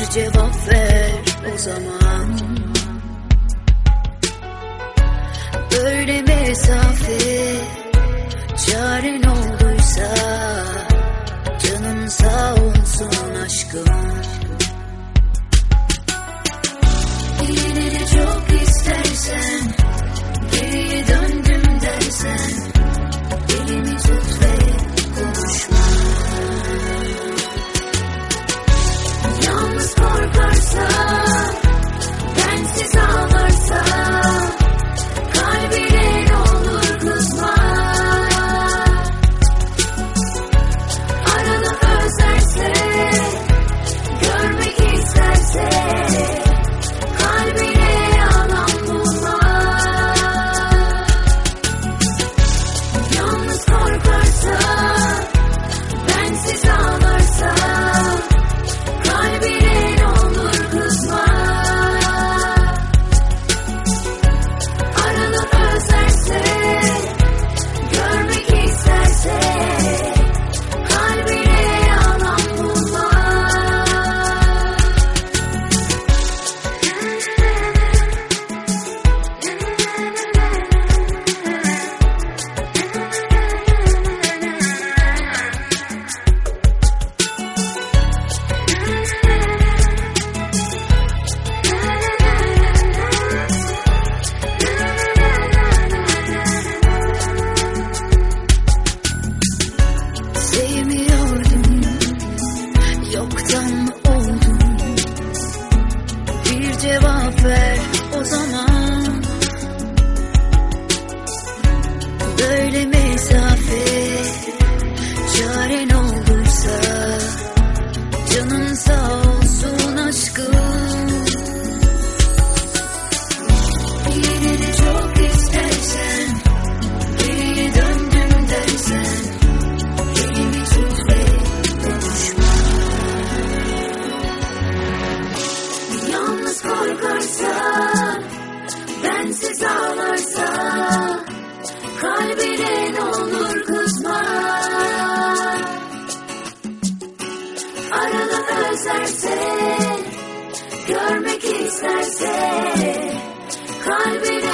cevap ver o zaman. Böyle mesafe çaren olduysa, canın sağ olsun aşkım. Yine de çok istersen, geriye döndüm dersen, elimi tut ve konuşma. Yalnız korkarsa, bensiz ağlarsa, kalbine ne olur kızma. Arada özlerse, görmek isterse, kalbine yalan bulma. Yalnız korkarsa, bensiz ağlarsa, kalbine ne olur kızma. Arada özlerse, görmek isterse, kalbine yalan bulma. Sevmiyordum, yoktan mı oldum? Bir cevap ver o zaman. Böyle mesafe çaren olduysa, canın sağ olsun aşkım. Yine de çok istersen, geriye döndüm dersen, elimi tut ve konuşma. Yalnız korkarsa, bensiz ağlarsa, kalbine ne olur kızma. Arada özlerse, görmek isterse, kalbine